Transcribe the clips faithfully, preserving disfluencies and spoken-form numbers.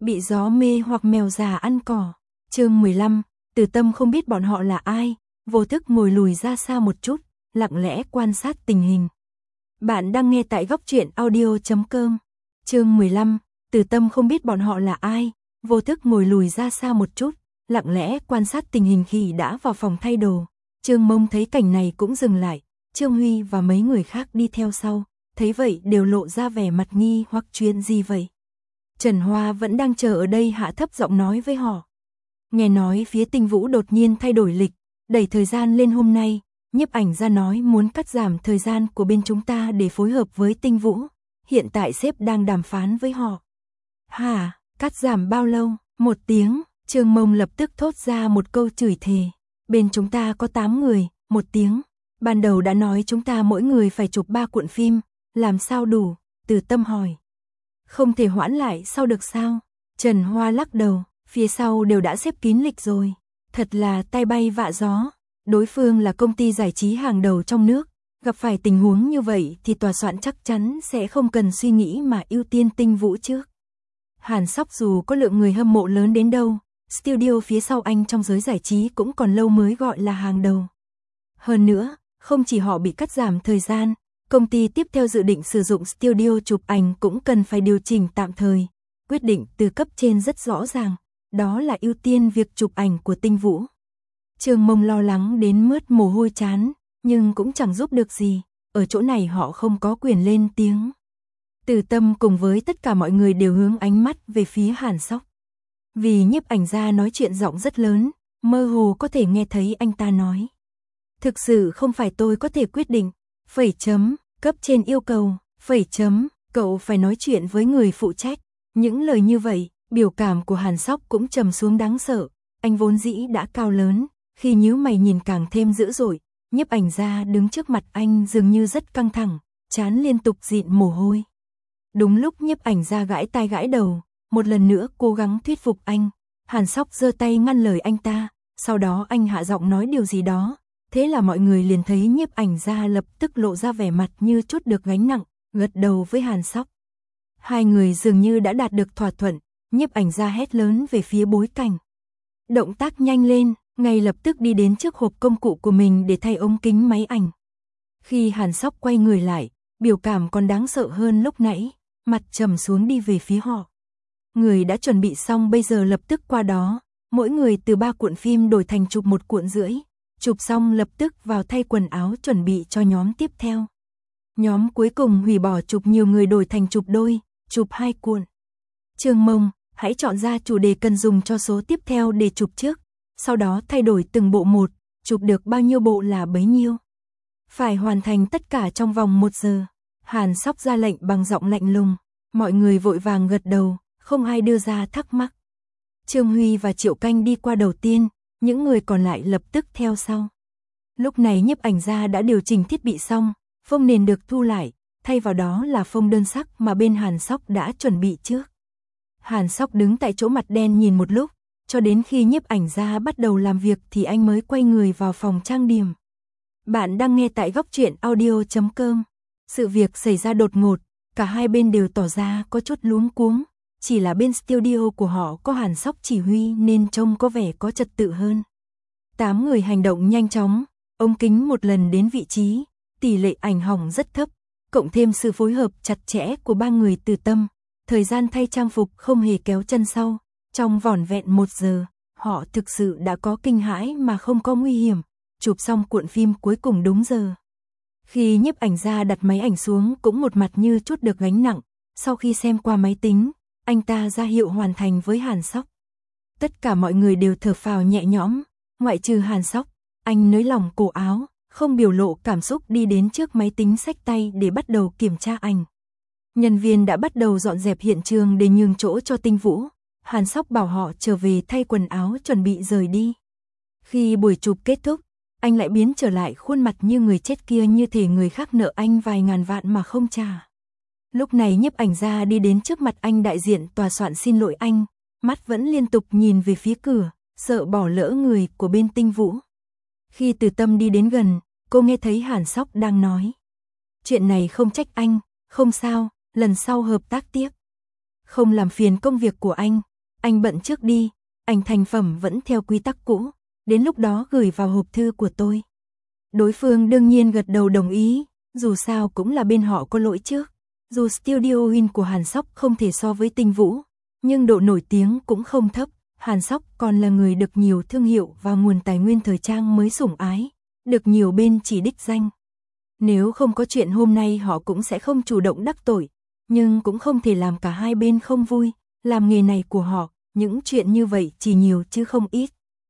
Bị gió mê hoặc mèo già ăn cỏ. Chương mười lăm, Từ Tâm không biết bọn họ là ai, vô thức ngồi lùi ra xa một chút, lặng lẽ quan sát tình hình. Bạn đang nghe tại góc truyện audio chấm com. Chương mười lăm, Từ Tâm không biết bọn họ là ai, vô thức ngồi lùi ra xa một chút, lặng lẽ quan sát tình hình khi đã vào phòng thay đồ. Trương Mông thấy cảnh này cũng dừng lại, Trương Huy và mấy người khác đi theo sau, thấy vậy đều lộ ra vẻ mặt nghi hoặc chuyện gì vậy. Trần Hoa vẫn đang chờ ở đây hạ thấp giọng nói với họ. Nghe nói phía Tinh Vũ đột nhiên thay đổi lịch, đẩy thời gian lên hôm nay, nhiếp ảnh ra nói muốn cắt giảm thời gian của bên chúng ta để phối hợp với Tinh Vũ, hiện tại sếp đang đàm phán với họ. Hả, cắt giảm bao lâu? Một tiếng, Trương Mông lập tức thốt ra một câu chửi thề. Bên chúng ta có tám người, một tiếng. Ban đầu đã nói chúng ta mỗi người phải chụp ba cuộn phim, làm sao đủ? Từ Tâm hỏi. Không thể hoãn lại sao được sao? Trần Hoa lắc đầu, phía sau đều đã xếp kín lịch rồi. Thật là tai bay vạ gió. Đối phương là công ty giải trí hàng đầu trong nước. Gặp phải tình huống như vậy thì tòa soạn chắc chắn sẽ không cần suy nghĩ mà ưu tiên Tinh Vũ trước. Hàn Sóc dù có lượng người hâm mộ lớn đến đâu, studio phía sau anh trong giới giải trí cũng còn lâu mới gọi là hàng đầu. Hơn nữa, không chỉ họ bị cắt giảm thời gian, công ty tiếp theo dự định sử dụng studio chụp ảnh cũng cần phải điều chỉnh tạm thời. Quyết định từ cấp trên rất rõ ràng, đó là ưu tiên việc chụp ảnh của Tinh Vũ. Trương Mông lo lắng đến mướt mồ hôi chán, nhưng cũng chẳng giúp được gì, ở chỗ này họ không có quyền lên tiếng. Từ Tâm cùng với tất cả mọi người đều hướng ánh mắt về phía Hàn Sóc. Vì nhiếp ảnh gia nói chuyện giọng rất lớn, mơ hồ có thể nghe thấy anh ta nói. Thực sự không phải tôi có thể quyết định, phẩy chấm, cấp trên yêu cầu, phẩy chấm, cậu phải nói chuyện với người phụ trách. Những lời như vậy, biểu cảm của Hàn Sóc cũng trầm xuống đáng sợ, anh vốn dĩ đã cao lớn, khi nhíu mày nhìn càng thêm dữ dội, nhiếp ảnh gia đứng trước mặt anh dường như rất căng thẳng, trán liên tục dịn mồ hôi. Đúng lúc nhiếp ảnh gia gãi tai gãi đầu, một lần nữa cố gắng thuyết phục anh, Hàn Sóc giơ tay ngăn lời anh ta, sau đó anh hạ giọng nói điều gì đó, thế là mọi người liền thấy nhiếp ảnh gia lập tức lộ ra vẻ mặt như chút được gánh nặng, gật đầu với Hàn Sóc. Hai người dường như đã đạt được thỏa thuận, nhiếp ảnh gia hét lớn về phía bối cảnh. Động tác nhanh lên, ngay lập tức đi đến trước hộp công cụ của mình để thay ống kính máy ảnh. Khi Hàn Sóc quay người lại, biểu cảm còn đáng sợ hơn lúc nãy, mặt trầm xuống đi về phía họ. Người đã chuẩn bị xong bây giờ lập tức qua đó, mỗi người từ ba cuộn phim đổi thành chụp một cuộn rưỡi, chụp xong lập tức vào thay quần áo chuẩn bị cho nhóm tiếp theo. Nhóm cuối cùng hủy bỏ chụp nhiều người đổi thành chụp đôi, chụp hai cuộn. Trương Mông, hãy chọn ra chủ đề cần dùng cho số tiếp theo để chụp trước, sau đó thay đổi từng bộ một, chụp được bao nhiêu bộ là bấy nhiêu. Phải hoàn thành tất cả trong vòng một giờ. Hàn Sóc ra lệnh bằng giọng lạnh lùng, mọi người vội vàng gật đầu, không ai đưa ra thắc mắc. Trương Huy và Triệu Canh đi qua đầu tiên, những người còn lại lập tức theo sau. Lúc này nhiếp ảnh gia đã điều chỉnh thiết bị xong, phông nền được thu lại, thay vào đó là phông đơn sắc mà bên Hàn Sóc đã chuẩn bị trước. Hàn Sóc đứng tại chỗ mặt đen nhìn một lúc, cho đến khi nhiếp ảnh gia bắt đầu làm việc thì anh mới quay người vào phòng trang điểm. Bạn đang nghe tại góc truyện audio chấm com. Sự việc xảy ra đột ngột, cả hai bên đều tỏ ra có chút luống cuống, chỉ là bên studio của họ có Hàn Sóc chỉ huy nên trông có vẻ có trật tự hơn. Tám người hành động nhanh chóng, ống kính một lần đến vị trí, tỷ lệ ảnh hỏng rất thấp, cộng thêm sự phối hợp chặt chẽ của ba người Từ Tâm, thời gian thay trang phục không hề kéo chân sau, trong vỏn vẹn một giờ, họ thực sự đã có kinh hãi mà không có nguy hiểm, chụp xong cuộn phim cuối cùng đúng giờ. Khi nhiếp ảnh gia đặt máy ảnh xuống cũng một mặt như chút được gánh nặng, sau khi xem qua máy tính, anh ta ra hiệu hoàn thành với Hàn Sóc. Tất cả mọi người đều thở phào nhẹ nhõm, ngoại trừ Hàn Sóc, anh nới lỏng cổ áo, không biểu lộ cảm xúc đi đến trước máy tính xách tay để bắt đầu kiểm tra ảnh. Nhân viên đã bắt đầu dọn dẹp hiện trường để nhường chỗ cho Tinh Vũ, Hàn Sóc bảo họ trở về thay quần áo chuẩn bị rời đi. Khi buổi chụp kết thúc, anh lại biến trở lại khuôn mặt như người chết kia, như thể người khác nợ anh vài ngàn vạn mà không trả. Lúc này nhiếp ảnh gia đi đến trước mặt anh, đại diện tòa soạn xin lỗi anh, mắt vẫn liên tục nhìn về phía cửa, sợ bỏ lỡ người của bên Tinh Vũ. Khi Từ Tâm đi đến gần, cô nghe thấy Hàn Sóc đang nói. Chuyện này không trách anh, không sao, lần sau hợp tác tiếp. Không làm phiền công việc của anh, Anh bận trước đi, ảnh thành phẩm vẫn theo quy tắc cũ, đến lúc đó gửi vào hộp thư của tôi. Đối phương đương nhiên gật đầu đồng ý, dù sao cũng là bên họ có lỗi trước. Dù Studio Win của Hàn Sóc không thể so với Tinh Vũ, nhưng độ nổi tiếng cũng không thấp. Hàn Sóc còn là người được nhiều thương hiệu và nguồn tài nguyên thời trang mới sủng ái, được nhiều bên chỉ đích danh. Nếu không có chuyện hôm nay họ cũng sẽ không chủ động đắc tội, nhưng cũng không thể làm cả hai bên không vui. Làm nghề này của họ, những chuyện như vậy chỉ nhiều chứ không ít.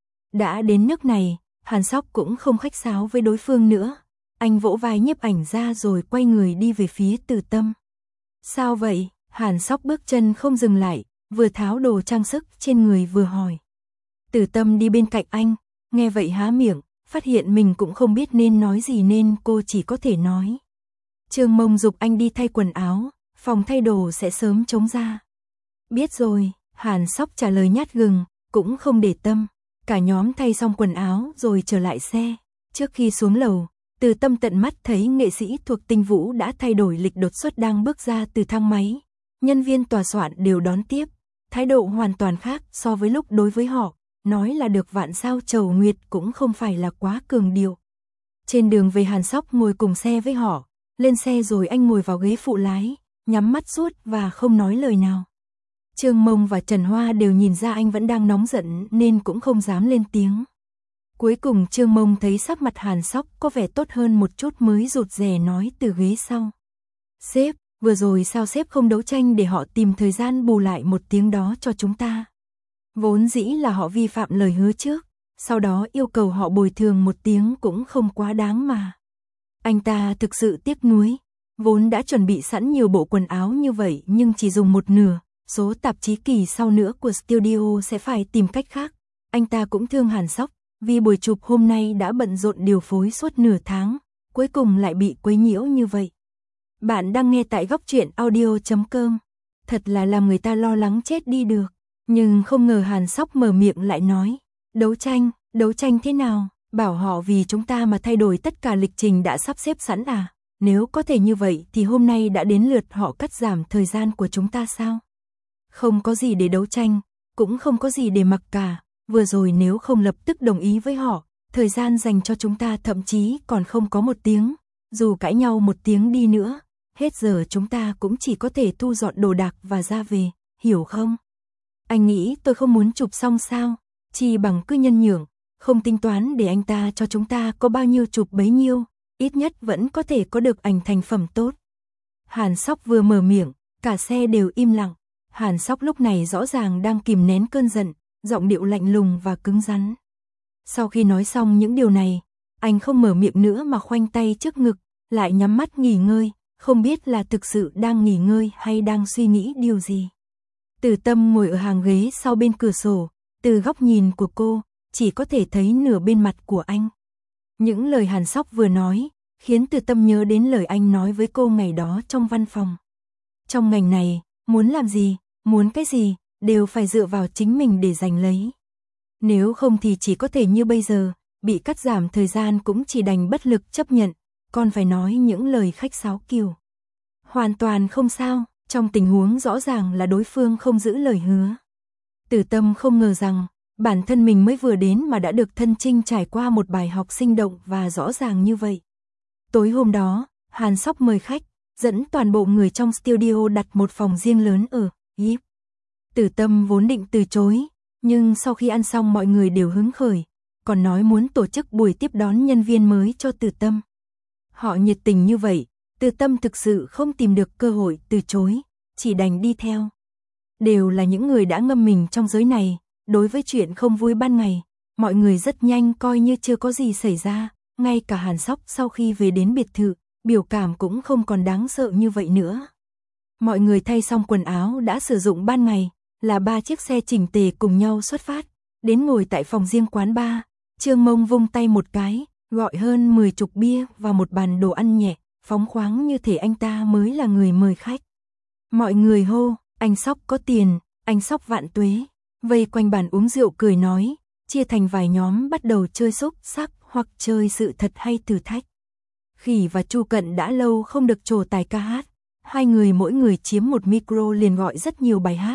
Đã đến nước này, Hàn Sóc cũng không khách sáo với đối phương nữa. Anh vỗ vai nhiếp ảnh ra rồi quay người đi về phía Từ Tâm. Sao vậy? Hàn Sóc bước chân không dừng lại, vừa tháo đồ trang sức trên người vừa hỏi. Từ Tâm đi bên cạnh anh, nghe vậy há miệng, phát hiện mình cũng không biết nên nói gì nên cô chỉ có thể nói. Trương Mông giục anh đi thay quần áo, phòng thay đồ sẽ sớm trống ra. Biết rồi, Hàn Sóc trả lời nhát gừng, cũng không để tâm. Cả nhóm thay xong quần áo rồi trở lại xe. Trước khi xuống lầu, Từ Tâm tận mắt thấy nghệ sĩ thuộc Tinh Vũ đã thay đổi lịch đột xuất đang bước ra từ thang máy. Nhân viên tòa soạn đều đón tiếp, thái độ hoàn toàn khác so với lúc đối với họ, nói là được vạn sao chầu nguyệt cũng không phải là quá cường điệu. Trên đường về Hàn Sóc ngồi cùng xe với họ, lên xe rồi anh ngồi vào ghế phụ lái, nhắm mắt suốt và không nói lời nào. Trương Mông và Trần Hoa đều nhìn ra anh vẫn đang nóng giận nên cũng không dám lên tiếng. Cuối cùng Trương Mông thấy sắc mặt Hàn Sóc có vẻ tốt hơn một chút mới rụt rè nói từ ghế sau. Sếp, vừa rồi sao sếp không đấu tranh để họ tìm thời gian bù lại một tiếng đó cho chúng ta? Vốn dĩ là họ vi phạm lời hứa trước, sau đó yêu cầu họ bồi thường một tiếng cũng không quá đáng mà. Anh ta thực sự tiếc nuối, vốn đã chuẩn bị sẵn nhiều bộ quần áo như vậy nhưng chỉ dùng một nửa. Số tạp chí kỳ sau nữa của studio sẽ phải tìm cách khác. Anh ta cũng thương Hàn Sóc, vì buổi chụp hôm nay đã bận rộn điều phối suốt nửa tháng, cuối cùng lại bị quấy nhiễu như vậy. Bạn đang nghe tại góc truyện audio chấm com. Thật là làm người ta lo lắng chết đi được. Nhưng không ngờ Hàn Sóc mở miệng lại nói. Đấu tranh, đấu tranh thế nào? Bảo họ vì chúng ta mà thay đổi tất cả lịch trình đã sắp xếp sẵn à? Nếu có thể như vậy thì hôm nay đã đến lượt họ cắt giảm thời gian của chúng ta sao? Không có gì để đấu tranh, cũng không có gì để mặc cả, vừa rồi nếu không lập tức đồng ý với họ, thời gian dành cho chúng ta thậm chí còn không có một tiếng, dù cãi nhau một tiếng đi nữa, hết giờ chúng ta cũng chỉ có thể thu dọn đồ đạc và ra về, hiểu không? Anh nghĩ tôi không muốn chụp xong sao, chỉ bằng cứ nhân nhượng, không tính toán để anh ta cho chúng ta có bao nhiêu chụp bấy nhiêu, ít nhất vẫn có thể có được ảnh thành phẩm tốt. Hàn Sóc vừa mở miệng, cả xe đều im lặng. Hàn Sóc lúc này rõ ràng đang kìm nén cơn giận, giọng điệu lạnh lùng và cứng rắn. Sau khi nói xong những điều này, anh không mở miệng nữa mà khoanh tay trước ngực, lại nhắm mắt nghỉ ngơi, không biết là thực sự đang nghỉ ngơi hay đang suy nghĩ điều gì. Từ Tâm ngồi ở hàng ghế sau bên cửa sổ, từ góc nhìn của cô, chỉ có thể thấy nửa bên mặt của anh. Những lời Hàn Sóc vừa nói, khiến Từ Tâm nhớ đến lời anh nói với cô ngày đó trong văn phòng. Trong ngành này, muốn làm gì, muốn cái gì, đều phải dựa vào chính mình để giành lấy. Nếu không thì chỉ có thể như bây giờ, bị cắt giảm thời gian cũng chỉ đành bất lực chấp nhận, còn phải nói những lời khách sáo kiểu. Hoàn toàn không sao, trong tình huống rõ ràng là đối phương không giữ lời hứa. Từ Tâm không ngờ rằng, bản thân mình mới vừa đến mà đã được thân chinh trải qua một bài học sinh động và rõ ràng như vậy. Tối hôm đó, Hàn Sóc mời khách, dẫn toàn bộ người trong studio đặt một phòng riêng lớn ở i pê. Từ Tâm vốn định từ chối, nhưng sau khi ăn xong mọi người đều hứng khởi, còn nói muốn tổ chức buổi tiếp đón nhân viên mới cho Từ Tâm. Họ nhiệt tình như vậy, Từ Tâm thực sự không tìm được cơ hội từ chối, chỉ đành đi theo. Đều là những người đã ngâm mình trong giới này, đối với chuyện không vui ban ngày, mọi người rất nhanh coi như chưa có gì xảy ra, ngay cả Hàn Sóc sau khi về đến biệt thự, biểu cảm cũng không còn đáng sợ như vậy nữa. Mọi người thay xong quần áo đã sử dụng ban ngày, là ba chiếc xe chỉnh tề cùng nhau xuất phát, đến ngồi tại phòng riêng quán bar. Trương Mông vung tay một cái, gọi hơn mười chục bia và một bàn đồ ăn nhẹ, phóng khoáng như thể anh ta mới là người mời khách. Mọi người hô, anh Sóc có tiền, anh Sóc vạn tuế, vây quanh bàn uống rượu cười nói, chia thành vài nhóm bắt đầu chơi xúc sắc hoặc chơi sự thật hay thử thách. Khỉ và Chu Cận đã lâu không được trổ tài ca hát, hai người mỗi người chiếm một micro liền gọi rất nhiều bài hát,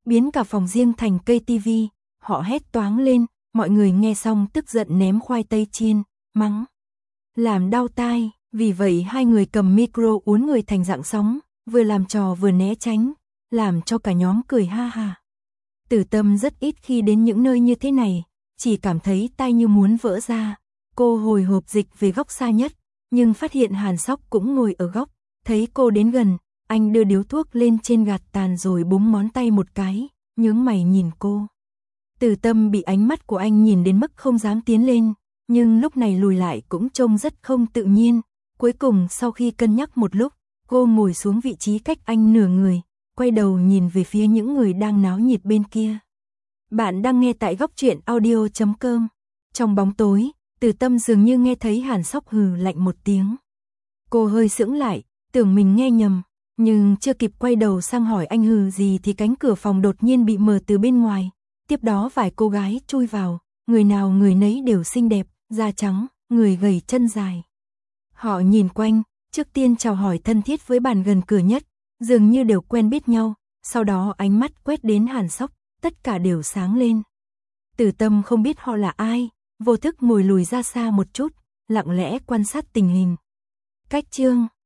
biến cả phòng riêng thành cây tivi, họ hét toáng lên, mọi người nghe xong tức giận ném khoai tây chiên, mắng. Làm đau tai, vì vậy hai người cầm micro uốn người thành dạng sóng, vừa làm trò vừa né tránh, làm cho cả nhóm cười ha ha. Tử Tâm rất ít khi đến những nơi như thế này, chỉ cảm thấy tai như muốn vỡ ra. Cô hồi hộp dịch về góc xa nhất, nhưng phát hiện Hàn Sóc cũng ngồi ở góc, thấy cô đến gần, anh đưa điếu thuốc lên trên gạt tàn rồi búng ngón tay một cái, nhướng mày nhìn cô. Tử Tâm bị ánh mắt của anh nhìn đến mức không dám tiến lên, nhưng lúc này lùi lại cũng trông rất không tự nhiên. Cuối cùng sau khi cân nhắc một lúc, cô ngồi xuống vị trí cách anh nửa người, quay đầu nhìn về phía những người đang náo nhiệt bên kia. Bạn đang nghe tại góc truyện audio chấm com. Trong bóng tối, Tử Tâm dường như nghe thấy Hàn Sóc hừ lạnh một tiếng. Cô hơi sững lại, tưởng mình nghe nhầm, nhưng chưa kịp quay đầu sang hỏi anh hừ gì thì cánh cửa phòng đột nhiên bị mở từ bên ngoài. Tiếp đó vài cô gái chui vào, người nào người nấy đều xinh đẹp, da trắng, người gầy chân dài. Họ nhìn quanh, trước tiên chào hỏi thân thiết với bàn gần cửa nhất, dường như đều quen biết nhau, sau đó ánh mắt quét đến Hàn Sóc, tất cả đều sáng lên. Tử Tâm không biết họ là ai, vô thức ngồi lùi ra xa một chút, lặng lẽ quan sát tình hình. Cách chương